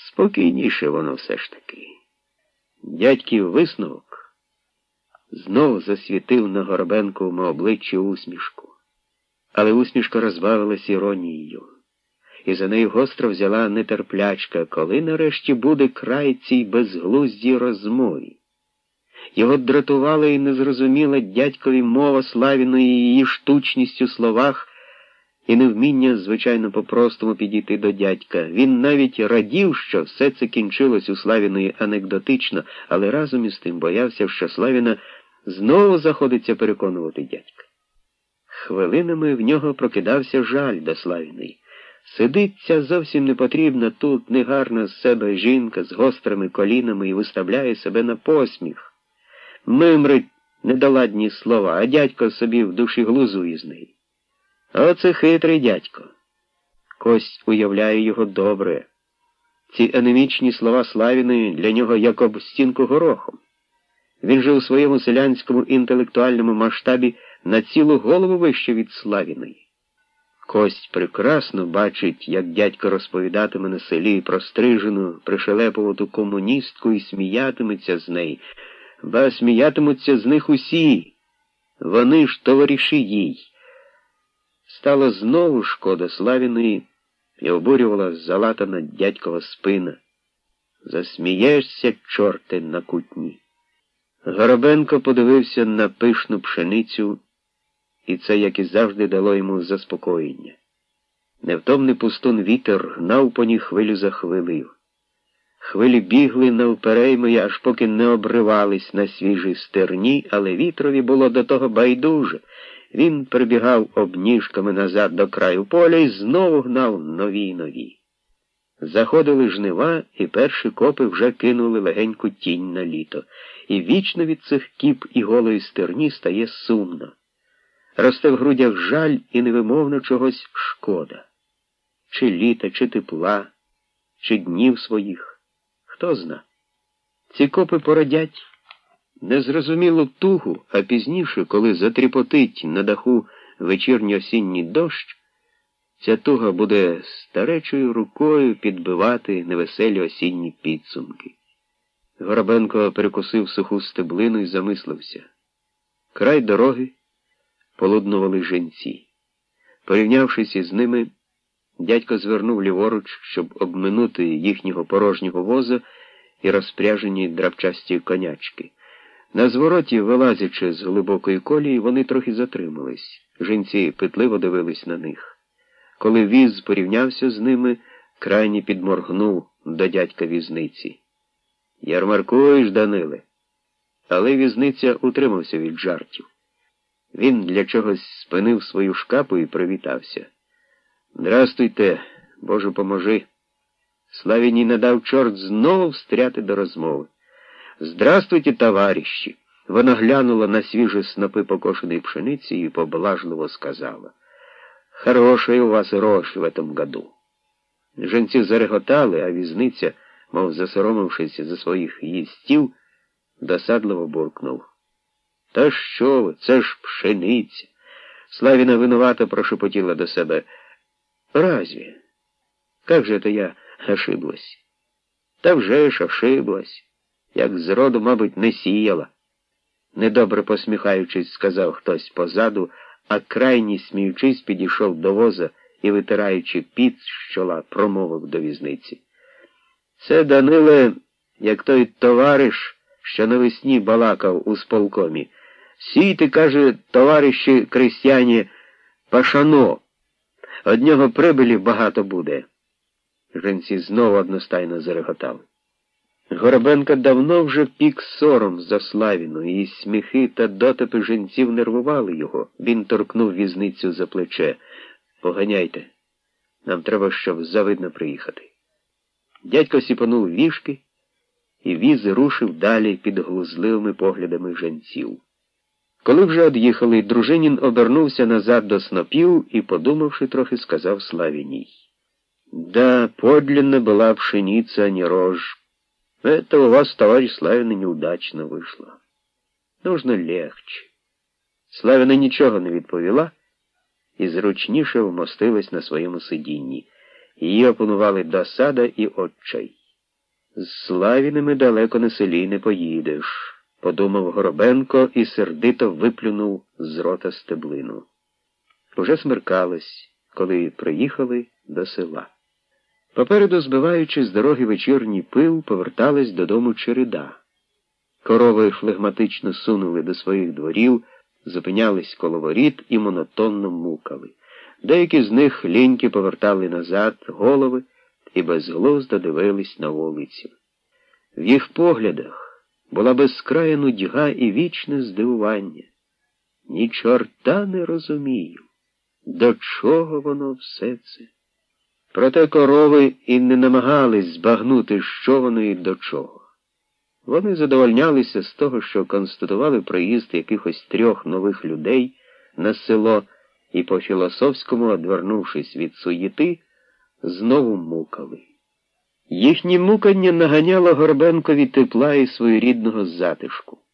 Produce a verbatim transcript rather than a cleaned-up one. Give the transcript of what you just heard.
Спокійніше воно все ж таки. Дядьків висновок знов засвітив на Горобенковому обличчі усмішку. Але усмішка розбавилась іронією. І за нею гостро взяла нетерплячка, коли нарешті буде край цій безглуздій розмові. Його дратувала і незрозуміла дядькові мова Славіної і її штучність у словах і невміння, звичайно, по-простому підійти до дядька. Він навіть радів, що все це кінчилось у Славіної анекдотично, але разом із тим боявся, що Славіна знову заходиться переконувати дядька. Хвилинами в нього прокидався жаль до Славіної. Сидиться зовсім непотрібна тут негарна з себе жінка з гострими колінами і виставляє себе на посміх. Мимрить недоладні слова, а дядько собі в душі глузує з неї. Оце хитрий дядько. Кость уявляє його добре. Ці анемічні слова Славіної для нього як об стінку горохом. Він же у своєму селянському інтелектуальному масштабі на цілу голову вище від Славіної. Кость прекрасно бачить, як дядько розповідатиме на селі про стрижену, пришелепувату комуністку і сміятиметься з неї. Ба сміятимуться з них усі. Вони ж товариші їй. Стало знову шкода Славіної і обурювала залатана дядькова спина. Засмієшся, чорте, на кутні. Горобенко подивився на пишну пшеницю, і це, як і завжди, дало йому заспокоєння. Невтомний пустун вітер гнав по ній хвилю за хвилею. Хвилі бігли навперейми, аж поки не обривались на свіжій стерні, але вітрові було до того байдуже. Він прибігав обніжками назад до краю поля і знову гнав нові й нові. Заходили жнива, і перші копи вже кинули легеньку тінь на літо. І вічно від цих кіп і голої стерні стає сумно. Росте в грудях жаль і невимовно чогось шкода. Чи літа, чи тепла, чи днів своїх. Хто зна. Ці копи породять незрозумілу тугу, а пізніше, коли затріпотить на даху вечірньо-осінній дощ, ця туга буде старечою рукою підбивати невеселі осінні підсумки. Горобенко перекусив суху стеблину і замислився. Край дороги полуднували женці. Порівнявшись із ними, дядько звернув ліворуч, щоб обминути їхнього порожнього воза і розпряжені драбчасті конячки. На звороті, вилазячи з глибокої колії, вони трохи затримались. Жінці питливо дивились на них. Коли віз порівнявся з ними, крайні підморгнув до дядька візниці. «Ярмаркуєш, Даниле?» Але візниця утримався від жартів. Він для чогось спинив свою шкапу і привітався. «Здрастуйте, Боже поможи!» Славіній не дав чорт знову встряти до розмови. «Здрастуйте, товарищи!» Вона глянула на свіжі снопи покошеної пшениці і поблажливо сказала. «Хороший у вас рожь в этом году». Женці зареготали, а візниця, мов засоромившись за своїх їстів, досадливо буркнув. «Та що ви, це ж пшениця!» Славіна винувато прошепотіла до себе. «Разве? Как же это я ошиблась?» «Та вже ж ошиблась, як зроду, мабуть, не сіяла». Недобре посміхаючись, сказав хтось позаду, а крайній, сміючись, підійшов до воза і, витираючи піт з чола, промовив до візниці. «Це, Даниле, як той товариш, що навесні балакав у сполкомі. Сійте, каже, товариші крестьяні, пашано. Од нього прибилі багато буде». Женці знову одностайно зареготали. Горобенка давно вже пік сором за Славіну, і сміхи та дотипи жінців нервували його. Він торкнув візницю за плече. «Поганяйте. Нам треба, щоб завидно приїхати». Дядько сіпанув вішки, і віз рушив далі під глузливими поглядами жінців. Коли вже од'їхали, дружинін обернувся назад до снопів і, подумавши трохи, сказав Славіній. «Да, подлинно была пшеница, а не рожь. Это у вас, товарищ Славина, неудачно вышло. Нужно легче». Славина нічого не відповіла і зручніше вмостилась на своєму сидінні. Її опанували досада і отчай. З Славіними далеко на селі не поїдеш, подумав Горобенко і сердито виплюнув з рота стеблину. Уже смеркалось, коли приїхали до села. Попереду, збиваючи з дороги вечірній пил, поверталась додому череда. Корови флегматично сунули до своїх дворів, зупинялись коло воріт і монотонно мукали. Деякі з них ліньки повертали назад голови і безглуздо дивились на вулицю. В їх поглядах була безкрая нудьга і вічне здивування. Ні чорта не розумію, до чого воно все це. Проте корови і не намагались збагнути, що воно і до чого. Вони задовольнялися з того, що констатували приїзд якихось трьох нових людей на село і, по-філософському одвернувшись від суєти, знову мукали. Їхнє мукання наганяло Горбенкові тепла і своєрідного затишку.